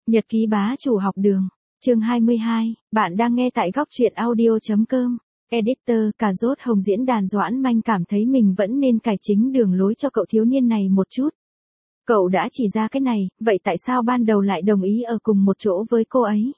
Nhật ký bá chủ học đường. Chương 22, bạn đang nghe tại góc truyện audio.com. Editor, cà rốt hồng diễn đàn. Doãn Manh cảm thấy mình vẫn nên cải chính đường lối cho cậu thiếu niên này một chút. Cậu đã chỉ ra cái này, vậy tại sao ban đầu lại đồng ý ở cùng một chỗ với cô ấy?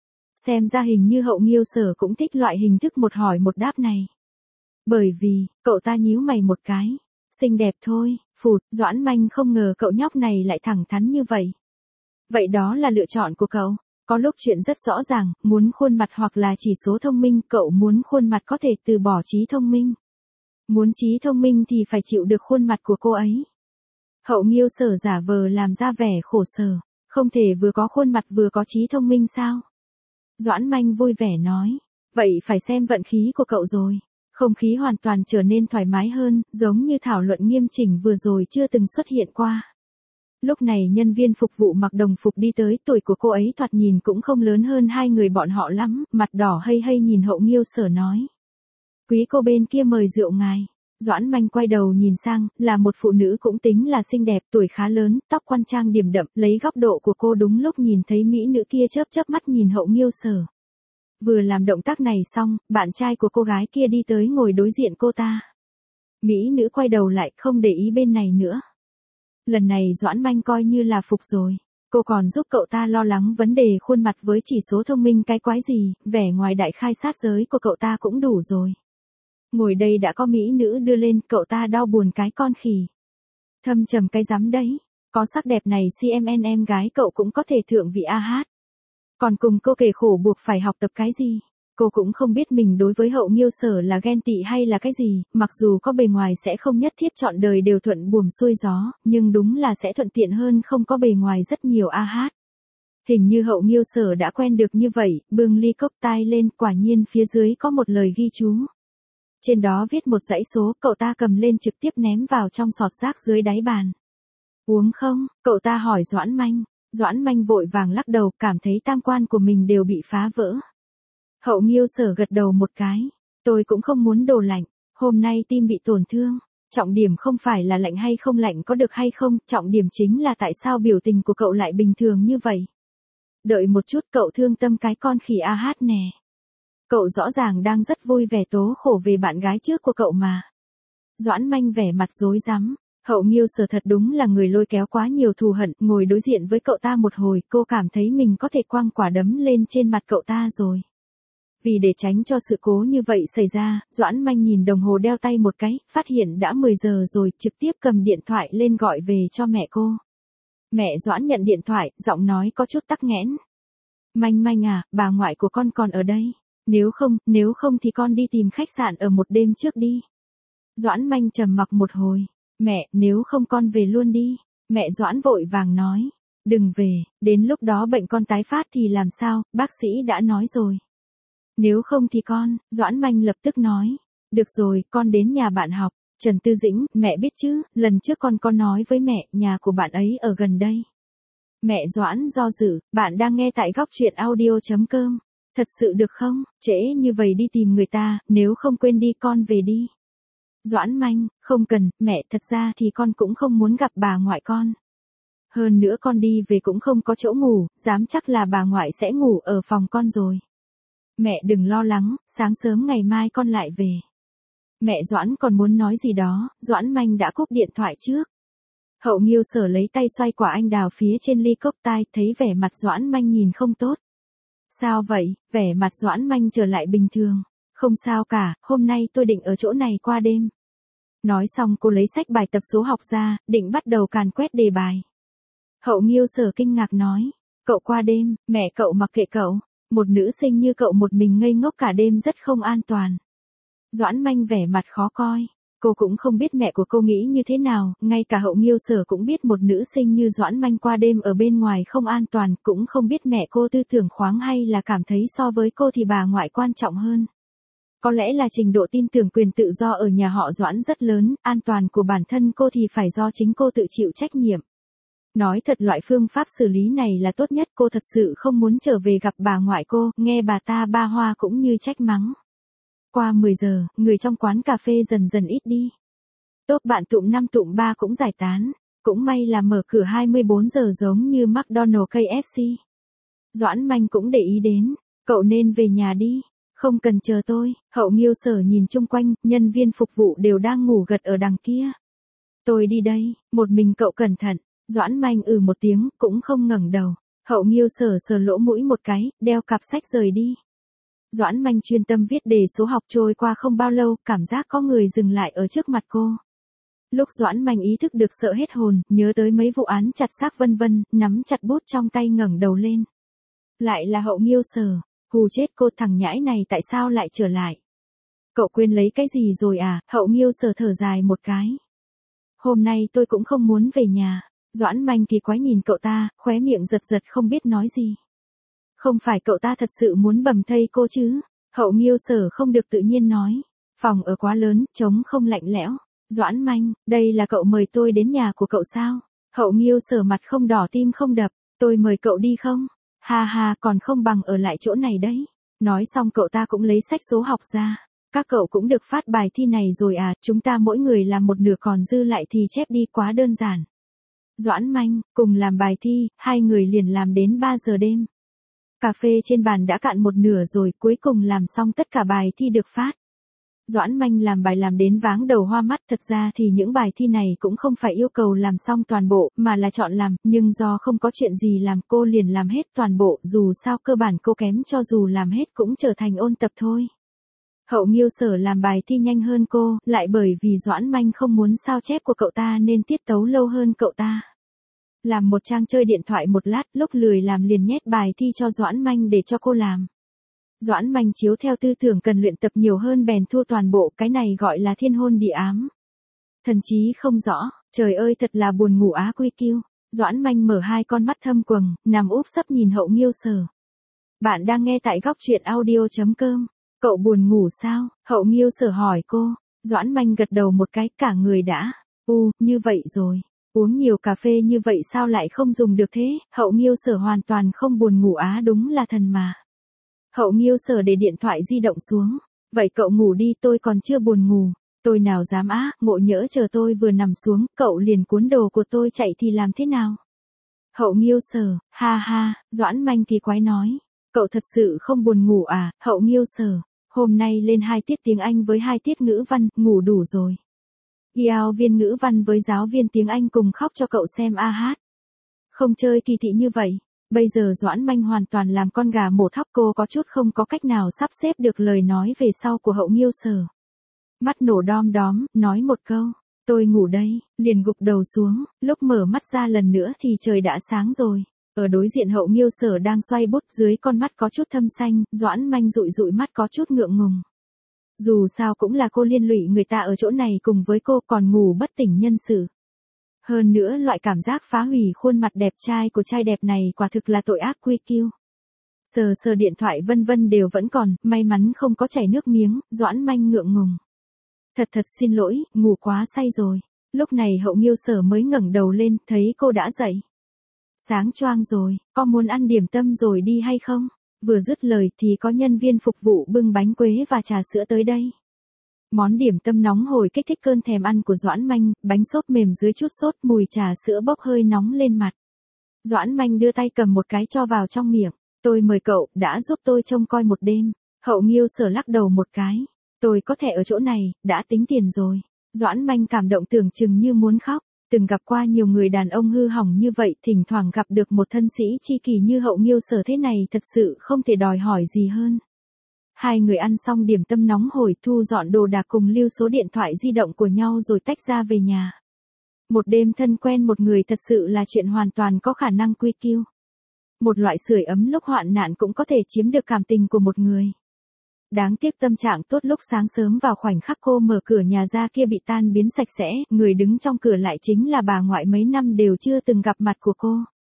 Xem ra hình như Hậu Nghiêu Sở cũng thích loại hình thức một hỏi một đáp này. Bởi vì, cậu ta nhíu mày một cái. Xinh đẹp thôi, phụt, Doãn Manh không ngờ cậu nhóc này lại thẳng thắn như vậy. Vậy đó là lựa chọn của cậu. Có lúc chuyện rất rõ ràng, muốn khuôn mặt hoặc là chỉ số thông minh, cậu muốn khuôn mặt có thể từ bỏ trí thông minh. Muốn trí thông minh thì phải chịu được khuôn mặt của cô ấy. Hậu Nghiêu Sở giả vờ làm ra vẻ khổ sở, không thể vừa có khuôn mặt vừa có trí thông minh sao? Doãn Manh vui vẻ nói, vậy phải xem vận khí của cậu rồi. Không khí hoàn toàn trở nên thoải mái hơn, giống như thảo luận nghiêm chỉnh vừa rồi chưa từng xuất hiện qua. Lúc này nhân viên phục vụ mặc đồng phục đi tới, tuổi của cô ấy thoạt nhìn cũng không lớn hơn hai người bọn họ lắm, mặt đỏ hây hây nhìn Hậu Nghiêu Sở nói. Quý cô bên kia mời rượu ngài. Doãn Manh quay đầu nhìn sang, là một phụ nữ cũng tính là xinh đẹp, tuổi khá lớn, tóc quan trang điểm đậm, lấy góc độ của cô đúng lúc nhìn thấy mỹ nữ kia chớp chớp mắt nhìn Hậu Nghiêu Sở. Vừa làm động tác này xong, bạn trai của cô gái kia đi tới ngồi đối diện cô ta. Mỹ nữ quay đầu lại, không để ý bên này nữa. Lần này Doãn Manh coi như là phục rồi. Cô còn giúp cậu ta lo lắng vấn đề khuôn mặt với chỉ số thông minh cái quái gì, vẻ ngoài đại khai sát giới của cậu ta cũng đủ rồi. Ngồi đây đã có mỹ nữ đưa lên, cậu ta đau buồn cái con khỉ. Thâm trầm cái rắm đấy, có sắc đẹp này CMN em gái cậu cũng có thể thượng vị AH. Còn cùng cô kể khổ buộc phải học tập cái gì? Cô cũng không biết mình đối với Hậu Nghiêu Sở là ghen tị hay là cái gì, mặc dù có bề ngoài sẽ không nhất thiết trọn đời đều thuận buồm xuôi gió, nhưng đúng là sẽ thuận tiện hơn không có bề ngoài rất nhiều AH. Hình như Hậu Nghiêu Sở đã quen được như vậy, bưng ly cốc tai lên, quả nhiên phía dưới có một lời ghi chú. Trên đó viết một dãy số, cậu ta cầm lên trực tiếp ném vào trong sọt rác dưới đáy bàn. Uống không? Cậu ta hỏi Doãn Manh. Doãn Manh vội vàng lắc đầu, cảm thấy tam quan của mình đều bị phá vỡ. Hậu Nghiêu Sở gật đầu một cái. Tôi cũng không muốn đồ lạnh, hôm nay tim bị tổn thương. Trọng điểm không phải là lạnh hay không lạnh có được hay không, trọng điểm chính là tại sao biểu tình của cậu lại bình thường như vậy. Đợi một chút, cậu thương tâm cái con khỉ AH nè. Cậu rõ ràng đang rất vui vẻ tố khổ về bạn gái trước của cậu mà. Doãn Manh vẻ mặt rối rắm. Hậu Nghiêu Sở thật đúng là người lôi kéo quá nhiều thù hận, ngồi đối diện với cậu ta một hồi, cô cảm thấy mình có thể quăng quả đấm lên trên mặt cậu ta rồi. Vì để tránh cho sự cố như vậy xảy ra, Doãn Manh nhìn đồng hồ đeo tay một cái, phát hiện đã 10 giờ rồi, trực tiếp cầm điện thoại lên gọi về cho mẹ cô. Mẹ Doãn nhận điện thoại, giọng nói có chút tắc nghẽn. Manh à, bà ngoại của con còn ở đây. Nếu không thì con đi tìm khách sạn ở một đêm trước đi. Doãn Manh trầm mặc một hồi. Mẹ, nếu không con về luôn đi. Mẹ Doãn vội vàng nói. Đừng về, đến lúc đó bệnh con tái phát thì làm sao, bác sĩ đã nói rồi. Nếu không thì con, Doãn Manh lập tức nói. Được rồi, con đến nhà bạn học. Trần Tư Dĩnh, mẹ biết chứ, lần trước con có nói với mẹ, nhà của bạn ấy ở gần đây. Mẹ Doãn do dự, bạn đang nghe tại góc truyện audio.com. Thật sự được không, trễ như vậy đi tìm người ta, nếu không quên đi con về đi. Doãn Manh, không cần, mẹ, thật ra thì con cũng không muốn gặp bà ngoại con. Hơn nữa con đi về cũng không có chỗ ngủ, dám chắc là bà ngoại sẽ ngủ ở phòng con rồi. Mẹ đừng lo lắng, sáng sớm ngày mai con lại về. Mẹ Doãn còn muốn nói gì đó, Doãn Manh đã cúp điện thoại trước. Hậu Nghiêu Sở lấy tay xoay quả anh đào phía trên ly cốc tai, thấy vẻ mặt Doãn Manh nhìn không tốt. Sao vậy, vẻ mặt Doãn Manh trở lại bình thường. Không sao cả, hôm nay tôi định ở chỗ này qua đêm. Nói xong cô lấy sách bài tập số học ra, định bắt đầu càn quét đề bài. Hậu Nghiêu Sở kinh ngạc nói, cậu qua đêm, mẹ cậu mặc kệ cậu. Một nữ sinh như cậu một mình ngây ngốc cả đêm rất không an toàn. Doãn Manh vẻ mặt khó coi. Cô cũng không biết mẹ của cô nghĩ như thế nào, ngay cả Hậu Nghiêu Sở cũng biết một nữ sinh như Doãn Manh qua đêm ở bên ngoài không an toàn, cũng không biết mẹ cô tư tưởng khoáng hay là cảm thấy so với cô thì bà ngoại quan trọng hơn. Có lẽ là trình độ tin tưởng quyền tự do ở nhà họ Doãn rất lớn, an toàn của bản thân cô thì phải do chính cô tự chịu trách nhiệm. Nói thật loại phương pháp xử lý này là tốt nhất, cô thật sự không muốn trở về gặp bà ngoại cô, nghe bà ta ba hoa cũng như trách mắng. Qua 10 giờ, người trong quán cà phê dần dần ít đi. Top bạn tụm 5 tụm 3 cũng giải tán. Cũng may là mở cửa 24 giờ giống như McDonald's KFC. Doãn Manh cũng để ý đến, cậu nên về nhà đi, không cần chờ tôi. Hậu Nghiêu Sở nhìn chung quanh, nhân viên phục vụ đều đang ngủ gật ở đằng kia. Tôi đi đây, một mình cậu cẩn thận. Doãn Manh một tiếng, cũng không ngẩng đầu. Hậu Nghiêu Sở sờ lỗ mũi một cái, đeo cặp sách rời đi. Doãn Manh chuyên tâm viết đề số học, trôi qua không bao lâu, cảm giác có người dừng lại ở trước mặt cô. Lúc Doãn Manh ý thức được sợ hết hồn, nhớ tới mấy vụ án chặt xác vân vân, nắm chặt bút trong tay ngẩng đầu lên. Lại là Hậu Nghiêu Sở, hù chết cô, thằng nhãi này tại sao lại trở lại? Cậu quên lấy cái gì rồi à? Hậu Nghiêu Sở thở dài một cái. Hôm nay tôi cũng không muốn về nhà. Doãn Manh kỳ quái nhìn cậu ta, khóe miệng giật giật không biết nói gì. Không phải cậu ta thật sự muốn bầm thây cô chứ? Hậu Nghiêu Sở không được tự nhiên nói. Phòng ở quá lớn, trống không, lạnh lẽo. Doãn Manh, đây là cậu mời tôi đến nhà của cậu sao? Hậu Nghiêu Sở mặt không đỏ tim không đập. Tôi mời cậu đi không? Ha ha, còn không bằng ở lại chỗ này đấy. Nói xong cậu ta cũng lấy sách số học ra. Các cậu cũng được phát bài thi này rồi à? Chúng ta mỗi người làm một nửa còn dư lại thì chép đi, quá đơn giản. Doãn Manh, cùng làm bài thi, hai người liền làm đến 3 giờ đêm. Cà phê trên bàn đã cạn một nửa rồi, cuối cùng làm xong tất cả bài thi được phát. Doãn Manh làm bài làm đến váng đầu hoa mắt, thật ra thì những bài thi này cũng không phải yêu cầu làm xong toàn bộ, mà là chọn làm, nhưng do không có chuyện gì làm cô liền làm hết toàn bộ, dù sao cơ bản cô kém cho dù làm hết cũng trở thành ôn tập thôi. Hậu Nghiêu Sở làm bài thi nhanh hơn cô, lại bởi vì Doãn Manh không muốn sao chép của cậu ta nên tiết tấu lâu hơn cậu ta. Làm một trang chơi điện thoại một lát, lúc lười làm liền nhét bài thi cho Doãn Manh để cho cô làm. Doãn Manh chiếu theo tư tưởng cần luyện tập nhiều hơn bèn thua toàn bộ, cái này gọi là thiên hôn địa ám. Thần trí không rõ, trời ơi thật là buồn ngủ á quy kiêu. Doãn Manh mở hai con mắt thâm quầng, nằm úp sấp nhìn Hậu Nghiêu Sở. Bạn đang nghe tại góc truyện audio.com. Cậu buồn ngủ sao? Hậu Nghiêu Sở hỏi cô. Doãn Manh gật đầu một cái, cả người đã. Như vậy rồi. Uống nhiều cà phê như vậy sao lại không dùng được thế? Hậu Nghiêu Sở hoàn toàn không buồn ngủ á, đúng là thần mà. Hậu Nghiêu Sở để điện thoại di động xuống. Vậy cậu ngủ đi, tôi còn chưa buồn ngủ. Tôi nào dám á, ngộ nhỡ chờ tôi vừa nằm xuống, cậu liền cuốn đồ của tôi chạy thì làm thế nào? Hậu Nghiêu Sở, ha ha, Doãn Manh kỳ quái nói. Cậu thật sự không buồn ngủ à? Hậu Nghiêu Sở, hôm nay lên 2 tiết tiếng Anh với 2 tiết ngữ văn, ngủ đủ rồi. Giáo viên ngữ văn với giáo viên tiếng Anh cùng khóc cho cậu xem a hát. Không chơi kỳ thị như vậy. Bây giờ Doãn Manh hoàn toàn làm con gà mổ thóc, cô có chút không có cách nào sắp xếp được lời nói về sau của Hậu Nghiêu Sở. Mắt nổ đom đóm, nói một câu, tôi ngủ đây, liền gục đầu xuống, lúc mở mắt ra lần nữa thì trời đã sáng rồi. Ở đối diện Hậu Nghiêu Sở đang xoay bút, dưới con mắt có chút thâm xanh, Doãn Manh dụi dụi mắt có chút ngượng ngùng. Dù sao cũng là cô liên lụy người ta ở chỗ này cùng với cô, còn ngủ bất tỉnh nhân sự. Hơn nữa loại cảm giác phá hủy khuôn mặt đẹp trai của trai đẹp này quả thực là tội ác quy kiêu. Sờ sờ điện thoại vân vân đều vẫn còn, may mắn không có chảy nước miếng, Doãn Manh ngượng ngùng. Thật xin lỗi, ngủ quá say rồi. Lúc này Hậu Nghiêu Sở mới ngẩng đầu lên, thấy cô đã dậy. Sáng choang rồi, có muốn ăn điểm tâm rồi đi hay không? Vừa dứt lời thì có nhân viên phục vụ bưng bánh quế và trà sữa tới đây. Món điểm tâm nóng hổi kích thích cơn thèm ăn của Doãn Manh, bánh xốp mềm dưới chút sốt, mùi trà sữa bốc hơi nóng lên mặt. Doãn Manh đưa tay cầm một cái cho vào trong miệng. Tôi mời cậu, đã giúp tôi trông coi một đêm. Hậu Nghiêu Sở lắc đầu một cái. Tôi có thể ở chỗ này, đã tính tiền rồi. Doãn Manh cảm động tưởng chừng như muốn khóc. Từng gặp qua nhiều người đàn ông hư hỏng như vậy, thỉnh thoảng gặp được một thân sĩ chi kỷ như Hậu Nghiêu Sở thế này thật sự không thể đòi hỏi gì hơn. Hai người ăn xong điểm tâm nóng hổi, thu dọn đồ đạc cùng lưu số điện thoại di động của nhau rồi tách ra về nhà. Một đêm thân quen một người thật sự là chuyện hoàn toàn có khả năng quy kiêu. Một loại sưởi ấm lúc hoạn nạn cũng có thể chiếm được cảm tình của một người. Đáng tiếc tâm trạng tốt lúc sáng sớm vào khoảnh khắc cô mở cửa nhà ra kia bị tan biến sạch sẽ, người đứng trong cửa lại chính là bà ngoại mấy năm đều chưa từng gặp mặt của cô.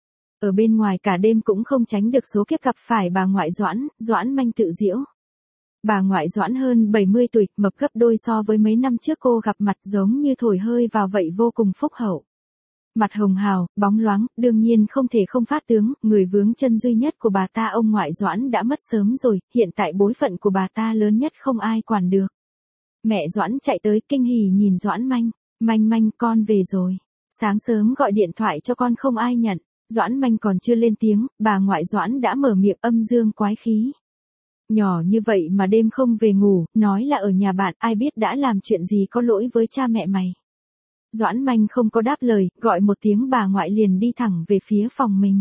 Ở bên ngoài cả đêm cũng không tránh được số kiếp gặp phải bà ngoại Doãn Manh tự giễu. Bà ngoại Doãn hơn 70 tuổi, mập gấp đôi so với mấy năm trước cô gặp mặt, giống như thổi hơi vào vậy, vô cùng phúc hậu. Mặt hồng hào, bóng loáng, đương nhiên không thể không phát tướng, người vướng chân duy nhất của bà ta ông ngoại Doãn đã mất sớm rồi, hiện tại bối phận của bà ta lớn nhất không ai quản được. Mẹ Doãn chạy tới kinh hỉ nhìn Doãn Manh, Manh con về rồi. Sáng sớm gọi điện thoại cho con không ai nhận, Doãn Manh còn chưa lên tiếng, bà ngoại Doãn đã mở miệng âm dương quái khí. Nhỏ như vậy mà đêm không về ngủ, nói là ở nhà bạn, ai biết đã làm chuyện gì có lỗi với cha mẹ mày. Doãn Manh không có đáp lời, gọi một tiếng bà ngoại liền đi thẳng về phía phòng mình.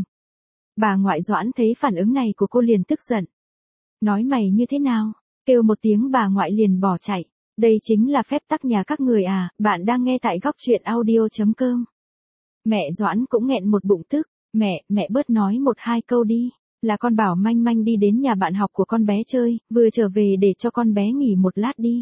Bà ngoại Doãn thấy phản ứng này của cô liền tức giận. Nói mày như thế nào? Kêu một tiếng bà ngoại liền bỏ chạy. Đây chính là phép tắc nhà các người à, bạn đang nghe tại góc truyện audio.com. Mẹ Doãn cũng nghẹn một bụng tức. Mẹ bớt nói một hai câu đi. Là con bảo Manh Manh đi đến nhà bạn học của con bé chơi, vừa trở về để cho con bé nghỉ một lát đi.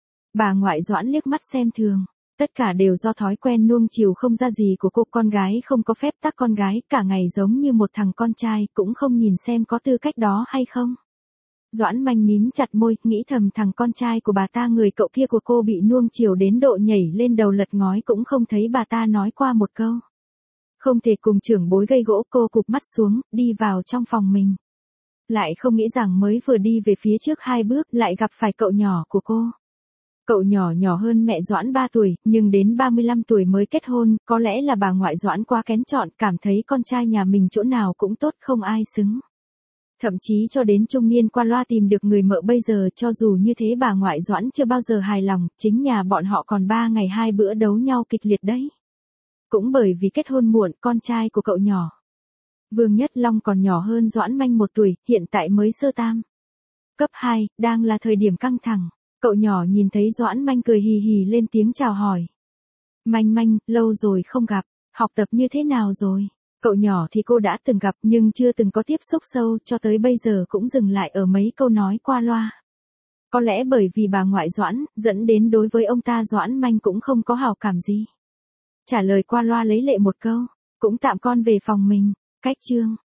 Bà ngoại Doãn liếc mắt xem thường. Tất cả đều do thói quen nuông chiều không ra gì của cô, con gái không có phép tắc con gái, cả ngày giống như một thằng con trai, cũng không nhìn xem có tư cách đó hay không. Doãn Manh mím chặt môi, nghĩ thầm thằng con trai của bà ta người cậu kia của cô bị nuông chiều đến độ nhảy lên đầu lật ngói cũng không thấy bà ta nói qua một câu. Không thể cùng trưởng bối gây gỗ, cô cụp mắt xuống, đi vào trong phòng mình. Lại không nghĩ rằng mới vừa đi về phía trước 2 bước lại gặp phải cậu nhỏ của cô. Cậu nhỏ hơn mẹ Doãn 3 tuổi, nhưng đến 35 tuổi mới kết hôn, có lẽ là bà ngoại Doãn quá kén chọn, cảm thấy con trai nhà mình chỗ nào cũng tốt không ai xứng. Thậm chí cho đến trung niên qua loa tìm được người mợ bây giờ, cho dù như thế bà ngoại Doãn chưa bao giờ hài lòng, chính nhà bọn họ còn 3 ngày 2 bữa đấu nhau kịch liệt đấy. Cũng bởi vì kết hôn muộn, con trai của cậu nhỏ Vương Nhất Long còn nhỏ hơn Doãn Manh 1 tuổi, hiện tại mới sơ tam. Cấp 2, đang là thời điểm căng thẳng. Cậu nhỏ nhìn thấy Doãn Manh cười hì hì lên tiếng chào hỏi. Manh Manh, lâu rồi không gặp, học tập như thế nào rồi? Cậu nhỏ thì cô đã từng gặp nhưng chưa từng có tiếp xúc sâu, cho tới bây giờ cũng dừng lại ở mấy câu nói qua loa. Có lẽ bởi vì bà ngoại Doãn, dẫn đến đối với ông ta Doãn Manh cũng không có hảo cảm gì. Trả lời qua loa lấy lệ một câu, cũng tạm con về phòng mình, cách chương.